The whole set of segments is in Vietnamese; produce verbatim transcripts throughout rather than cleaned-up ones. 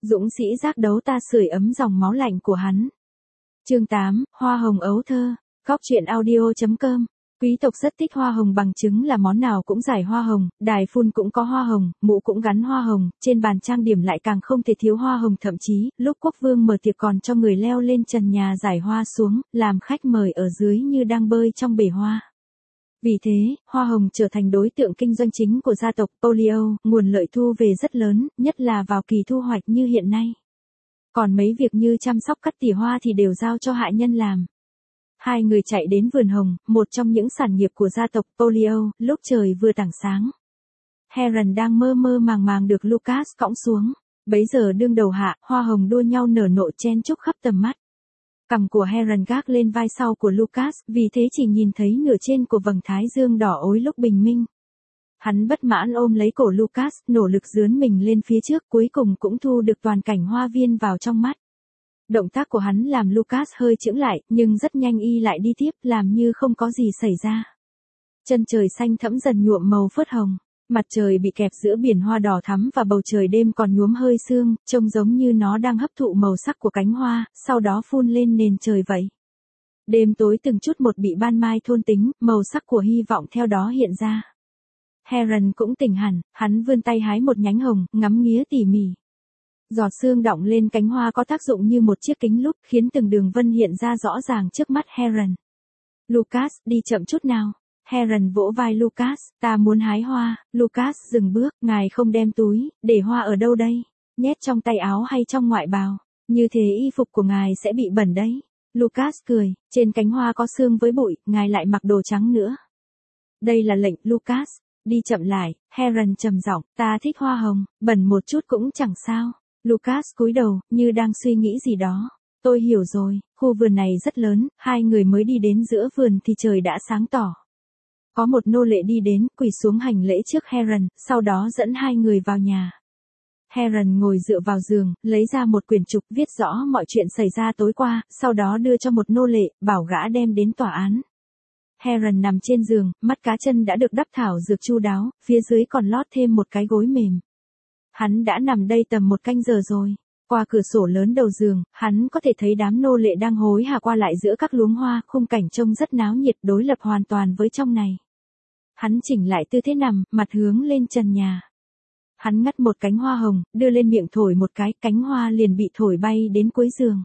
Dũng sĩ giác đấu ta sưởi ấm dòng máu lạnh của hắn. Chương tám, Hoa hồng ấu thơ. Góc truyện audio chấm com. Quý tộc rất thích hoa hồng, bằng chứng là món nào cũng rải hoa hồng, đài phun cũng có hoa hồng, mũ cũng gắn hoa hồng, trên bàn trang điểm lại càng không thể thiếu hoa hồng, thậm chí, lúc quốc vương mở tiệc còn cho người leo lên trần nhà rải hoa xuống, làm khách mời ở dưới như đang bơi trong bể hoa. Vì thế, hoa hồng trở thành đối tượng kinh doanh chính của gia tộc Polio, nguồn lợi thu về rất lớn, nhất là vào kỳ thu hoạch như hiện nay. Còn mấy việc như chăm sóc cắt tỉa hoa thì đều giao cho hạ nhân làm. Hai người chạy đến vườn hồng, một trong những sản nghiệp của gia tộc Polio, lúc trời vừa tảng sáng. Heron đang mơ mơ màng màng được Lucas cõng xuống. Bấy giờ đương đầu hạ, hoa hồng đua nhau nở nộ chen chúc khắp tầm mắt. Cằm của Heron gác lên vai sau của Lucas, vì thế chỉ nhìn thấy nửa trên của vầng thái dương đỏ ối lúc bình minh. Hắn bất mãn ôm lấy cổ Lucas, nỗ lực dướn mình lên phía trước, cuối cùng cũng thu được toàn cảnh hoa viên vào trong mắt. Động tác của hắn làm Lucas hơi chững lại, nhưng rất nhanh y lại đi tiếp, làm như không có gì xảy ra. Chân trời xanh thẫm dần nhuộm màu phớt hồng, mặt trời bị kẹp giữa biển hoa đỏ thắm và bầu trời đêm còn nhuốm hơi sương, trông giống như nó đang hấp thụ màu sắc của cánh hoa, sau đó phun lên nền trời vậy. Đêm tối từng chút một bị ban mai thôn tính, màu sắc của hy vọng theo đó hiện ra. Heron cũng tỉnh hẳn, hắn vươn tay hái một nhánh hồng, ngắm nghía tỉ mỉ. Giọt sương đọng lên cánh hoa có tác dụng như một chiếc kính lúp, khiến từng đường vân hiện ra rõ ràng trước mắt Heron. Lucas, đi chậm chút nào. Heron vỗ vai Lucas, ta muốn hái hoa. Lucas dừng bước, ngài không đem túi, để hoa ở đâu đây? Nhét trong tay áo hay trong ngoại bào? Như thế y phục của ngài sẽ bị bẩn đấy. Lucas cười, trên cánh hoa có sương với bụi, ngài lại mặc đồ trắng nữa. Đây là lệnh, Lucas. Đi chậm lại. Heron trầm giọng, ta thích hoa hồng, bẩn một chút cũng chẳng sao. Lucas cúi đầu, như đang suy nghĩ gì đó. Tôi hiểu rồi, khu vườn này rất lớn, hai người mới đi đến giữa vườn thì trời đã sáng tỏ. Có một nô lệ đi đến, quỳ xuống hành lễ trước Heron, sau đó dẫn hai người vào nhà. Heron ngồi dựa vào giường, lấy ra một quyển trục viết rõ mọi chuyện xảy ra tối qua, sau đó đưa cho một nô lệ, bảo gã đem đến tòa án. Heron nằm trên giường, mắt cá chân đã được đắp thảo dược chu đáo, phía dưới còn lót thêm một cái gối mềm. Hắn đã nằm đây tầm một canh giờ rồi. Qua cửa sổ lớn đầu giường, hắn có thể thấy đám nô lệ đang hối hả qua lại giữa các luống hoa, khung cảnh trông rất náo nhiệt, đối lập hoàn toàn với trong này. Hắn chỉnh lại tư thế nằm, mặt hướng lên trần nhà. Hắn ngắt một cánh hoa hồng, đưa lên miệng thổi một cái, cánh hoa liền bị thổi bay đến cuối giường.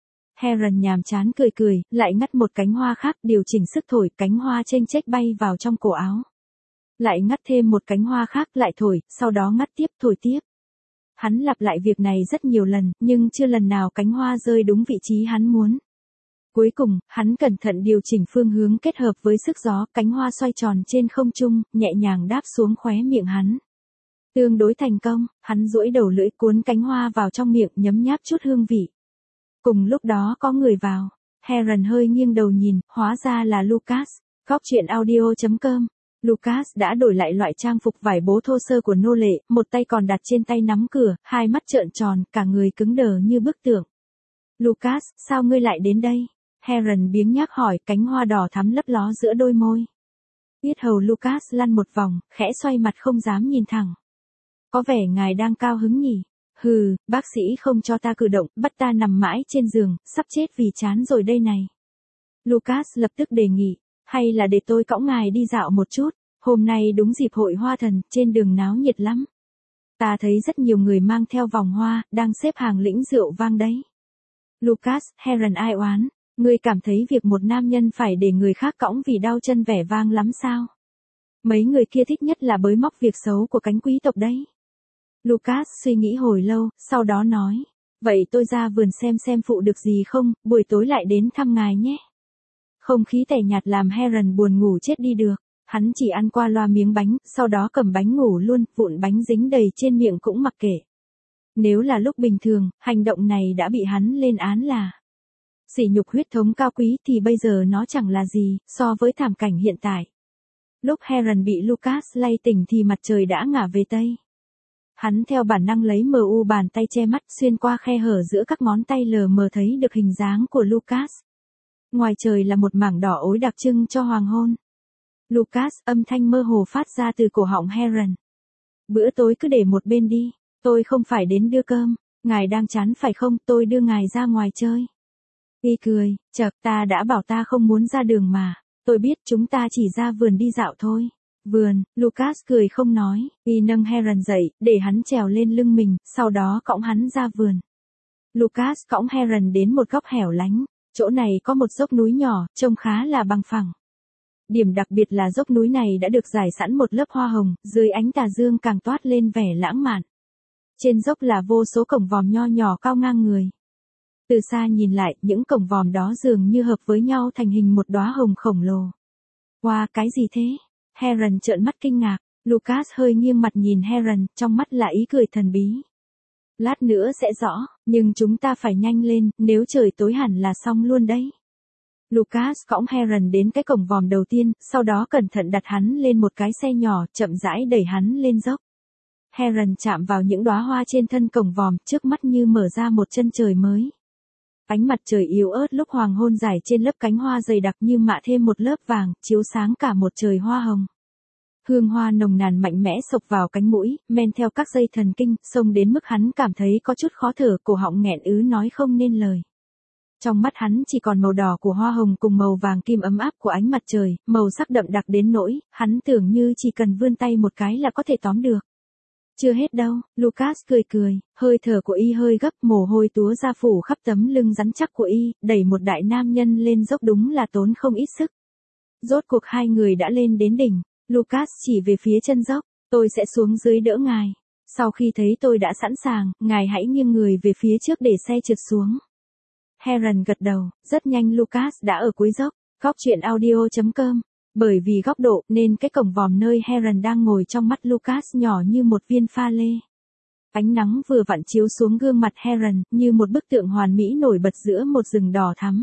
Heron nhàm chán cười cười, lại ngắt một cánh hoa khác, điều chỉnh sức thổi, cánh hoa chênh chếch bay vào trong cổ áo. Lại ngắt thêm một cánh hoa khác, lại thổi, sau đó ngắt tiếp, thổi tiếp. Hắn lặp lại việc này rất nhiều lần, nhưng chưa lần nào cánh hoa rơi đúng vị trí hắn muốn. Cuối cùng, hắn cẩn thận điều chỉnh phương hướng kết hợp với sức gió, cánh hoa xoay tròn trên không trung, nhẹ nhàng đáp xuống khóe miệng hắn. Tương đối thành công, hắn duỗi đầu lưỡi cuốn cánh hoa vào trong miệng, nhấm nháp chút hương vị. Cùng lúc đó có người vào. Heron hơi nghiêng đầu nhìn, hóa ra là Lucas. Góc truyện audio chấm com. Lucas đã đổi lại loại trang phục vải bố thô sơ của nô lệ, một tay còn đặt trên tay nắm cửa, hai mắt trợn tròn, cả người cứng đờ như bức tượng. Lucas, sao ngươi lại đến đây? Heron biếng nhác hỏi, cánh hoa đỏ thắm lấp ló giữa đôi môi. Yết hầu Lucas lăn một vòng, khẽ xoay mặt không dám nhìn thẳng. Có vẻ ngài đang cao hứng nhỉ? Hừ, bác sĩ không cho ta cử động, bắt ta nằm mãi trên giường, sắp chết vì chán rồi đây này. Lucas lập tức đề nghị, hay là để tôi cõng ngài đi dạo một chút, hôm nay đúng dịp hội hoa thần, trên đường náo nhiệt lắm. Ta thấy rất nhiều người mang theo vòng hoa, đang xếp hàng lĩnh rượu vang đấy. Lucas, Heron ai oán, ngươi cảm thấy việc một nam nhân phải để người khác cõng vì đau chân vẻ vang lắm sao? Mấy người kia thích nhất là bới móc việc xấu của cánh quý tộc đấy. Lucas suy nghĩ hồi lâu, sau đó nói, vậy tôi ra vườn xem xem phụ được gì không, buổi tối lại đến thăm ngài nhé. Không khí tẻ nhạt làm Heron buồn ngủ chết đi được, hắn chỉ ăn qua loa miếng bánh, sau đó cầm bánh ngủ luôn, vụn bánh dính đầy trên miệng cũng mặc kệ. Nếu là lúc bình thường, hành động này đã bị hắn lên án là sỉ nhục huyết thống cao quý, thì bây giờ nó chẳng là gì, so với thảm cảnh hiện tại. Lúc Heron bị Lucas lay tỉnh thì mặt trời đã ngả về Tây. Hắn theo bản năng lấy mờ u bàn tay che mắt, xuyên qua khe hở giữa các ngón tay lờ mờ thấy được hình dáng của Lucas. Ngoài trời là một mảng đỏ ối đặc trưng cho hoàng hôn. Lucas, âm thanh mơ hồ phát ra từ cổ họng Heron. Bữa tối cứ để một bên đi, tôi không phải đến đưa cơm. Ngài đang chán phải không, tôi đưa ngài ra ngoài chơi. Y cười, chậc, ta đã bảo ta không muốn ra đường mà. Tôi biết chúng ta chỉ ra vườn đi dạo thôi. Vườn, Lucas cười không nói, Y nâng Heron dậy, để hắn trèo lên lưng mình, sau đó cõng hắn ra vườn. Lucas cõng Heron đến một góc hẻo lánh, chỗ này có một dốc núi nhỏ, trông khá là bằng phẳng. Điểm đặc biệt là dốc núi này đã được rải sẵn một lớp hoa hồng, dưới ánh tà dương càng toát lên vẻ lãng mạn. Trên dốc là vô số cổng vòm nho nhỏ cao ngang người. Từ xa nhìn lại, những cổng vòm đó dường như hợp với nhau thành hình một đóa hồng khổng lồ. Wow, cái gì thế? Heron trợn mắt kinh ngạc, Lucas hơi nghiêng mặt nhìn Heron, trong mắt là ý cười thần bí. Lát nữa sẽ rõ, nhưng chúng ta phải nhanh lên, nếu trời tối hẳn là xong luôn đấy. Lucas cõng Heron đến cái cổng vòm đầu tiên, sau đó cẩn thận đặt hắn lên một cái xe nhỏ, chậm rãi đẩy hắn lên dốc. Heron chạm vào những đóa hoa trên thân cổng vòm, trước mắt như mở ra một chân trời mới. Ánh mặt trời yếu ớt lúc hoàng hôn rải trên lớp cánh hoa dày đặc như mạ thêm một lớp vàng, chiếu sáng cả một trời hoa hồng. Hương hoa nồng nàn mạnh mẽ xộc vào cánh mũi, men theo các dây thần kinh, xông đến mức hắn cảm thấy có chút khó thở, cổ họng nghẹn ứ nói không nên lời. Trong mắt hắn chỉ còn màu đỏ của hoa hồng cùng màu vàng kim ấm áp của ánh mặt trời, màu sắc đậm đặc đến nỗi, hắn tưởng như chỉ cần vươn tay một cái là có thể tóm được. Chưa hết đâu, Lucas cười cười, hơi thở của Y hơi gấp, mồ hôi túa ra phủ khắp tấm lưng rắn chắc của Y, đẩy một đại nam nhân lên dốc đúng là tốn không ít sức. Rốt cuộc hai người đã lên đến đỉnh, Lucas chỉ về phía chân dốc, tôi sẽ xuống dưới đỡ ngài. Sau khi thấy tôi đã sẵn sàng, ngài hãy nghiêng người về phía trước để xe trượt xuống. Heron gật đầu, rất nhanh Lucas đã ở cuối dốc, góc truyện audio chấm com. Bởi vì góc độ nên cái cổng vòm nơi Heron đang ngồi trong mắt Lucas nhỏ như một viên pha lê. Ánh nắng vừa vặn chiếu xuống gương mặt Heron như một bức tượng hoàn mỹ nổi bật giữa một rừng đỏ thắm.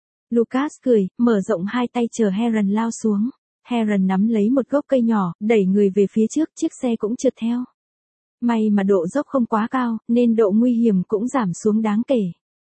Lucas cười, mở rộng hai tay chờ Heron lao xuống. Heron nắm lấy một gốc cây nhỏ, đẩy người về phía trước, chiếc xe cũng trượt theo. May mà độ dốc không quá cao, nên độ nguy hiểm cũng giảm xuống đáng kể.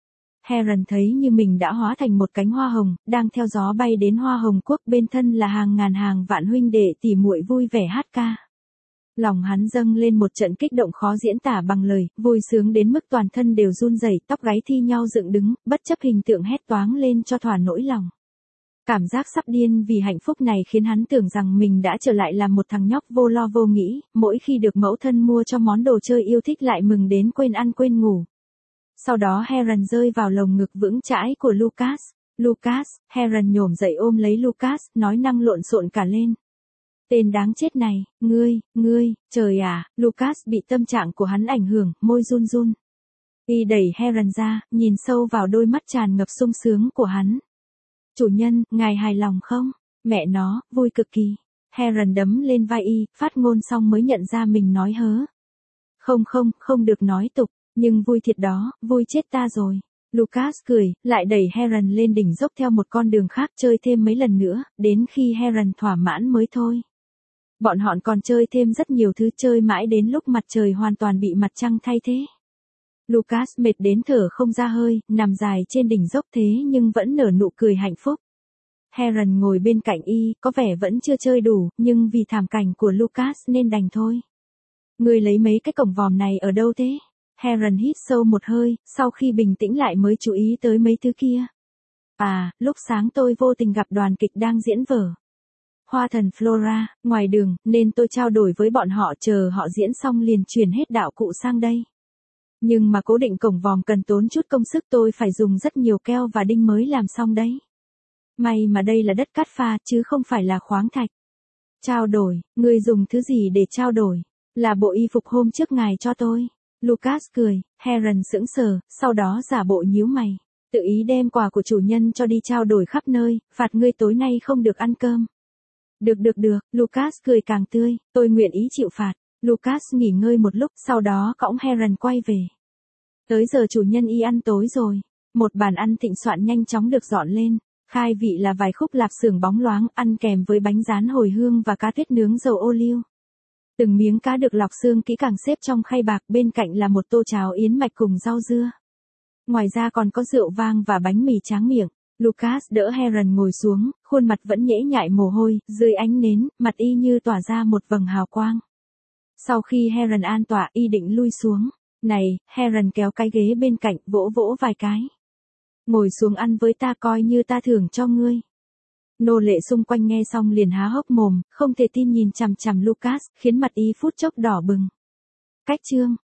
Heron thấy như mình đã hóa thành một cánh hoa hồng, đang theo gió bay đến Hoa Hồng Quốc, bên thân là hàng ngàn hàng vạn huynh đệ tỉ muội vui vẻ hát ca. Lòng hắn dâng lên một trận kích động khó diễn tả bằng lời, vui sướng đến mức toàn thân đều run rẩy, tóc gáy thi nhau dựng đứng, bất chấp hình tượng hét toáng lên cho thỏa nỗi lòng. Cảm giác sắp điên vì hạnh phúc này khiến hắn tưởng rằng mình đã trở lại làm một thằng nhóc vô lo vô nghĩ, mỗi khi được mẫu thân mua cho món đồ chơi yêu thích lại mừng đến quên ăn quên ngủ. Sau đó Heron rơi vào lồng ngực vững chãi của Lucas. Lucas, Heron nhổm dậy ôm lấy Lucas, nói năng lộn xộn cả lên. Tên đáng chết này, ngươi, ngươi, trời à, Lucas bị tâm trạng của hắn ảnh hưởng, môi run run. Y đẩy Heron ra, nhìn sâu vào đôi mắt tràn ngập sung sướng của hắn. Chủ nhân, ngài hài lòng không? Mẹ nó, vui cực kỳ. Heron đấm lên vai Y, phát ngôn xong mới nhận ra mình nói hớ. Không không, không được nói tục. Nhưng vui thiệt đó, vui chết ta rồi. Lucas cười, lại đẩy Heron lên đỉnh dốc theo một con đường khác, chơi thêm mấy lần nữa, đến khi Heron thỏa mãn mới thôi. Bọn họ còn chơi thêm rất nhiều thứ, chơi mãi đến lúc mặt trời hoàn toàn bị mặt trăng thay thế. Lucas mệt đến thở không ra hơi, nằm dài trên đỉnh dốc thế nhưng vẫn nở nụ cười hạnh phúc. Heron ngồi bên cạnh Y, có vẻ vẫn chưa chơi đủ, nhưng vì thảm cảnh của Lucas nên đành thôi. Ngươi lấy mấy cái cổng vòm này ở đâu thế? Heron hít sâu một hơi, sau khi bình tĩnh lại mới chú ý tới mấy thứ kia. À, lúc sáng tôi vô tình gặp đoàn kịch đang diễn vở Hoa thần Flora, ngoài đường, nên tôi trao đổi với bọn họ, chờ họ diễn xong liền chuyển hết đạo cụ sang đây. Nhưng mà cố định cổng vòm cần tốn chút công sức, tôi phải dùng rất nhiều keo và đinh mới làm xong đấy. May mà đây là đất cát pha, chứ không phải là khoáng thạch. Trao đổi, ngươi dùng thứ gì để trao đổi? Là bộ y phục hôm trước ngài cho tôi. Lucas cười, Heron sững sờ, sau đó giả bộ nhíu mày. Tự ý đem quà của chủ nhân cho đi trao đổi khắp nơi, phạt ngươi tối nay không được ăn cơm. Được được được, Lucas cười càng tươi, tôi nguyện ý chịu phạt. Lucas nghỉ ngơi một lúc, sau đó cõng Heron quay về. Tới giờ chủ nhân Y ăn tối rồi. Một bàn ăn thịnh soạn nhanh chóng được dọn lên. Khai vị là vài khúc lạp xưởng bóng loáng, ăn kèm với bánh rán hồi hương và cá tuyết nướng dầu ô liu. Từng miếng cá được lọc xương kỹ càng xếp trong khay bạc, bên cạnh là một tô cháo yến mạch cùng rau dưa. Ngoài ra còn có rượu vang và bánh mì tráng miệng. Lucas đỡ Heron ngồi xuống, khuôn mặt vẫn nhễ nhại mồ hôi, dưới ánh nến, mặt Y như tỏa ra một vầng hào quang. Sau khi Heron an tọa, Y định lui xuống. Này, Heron kéo cái ghế bên cạnh, vỗ vỗ vài cái. Ngồi xuống ăn với ta coi như ta thưởng cho ngươi. Nô lệ xung quanh nghe xong liền há hốc mồm, không thể tin nhìn chằm chằm Lucas, khiến mặt y phút chốc đỏ bừng. Cách chương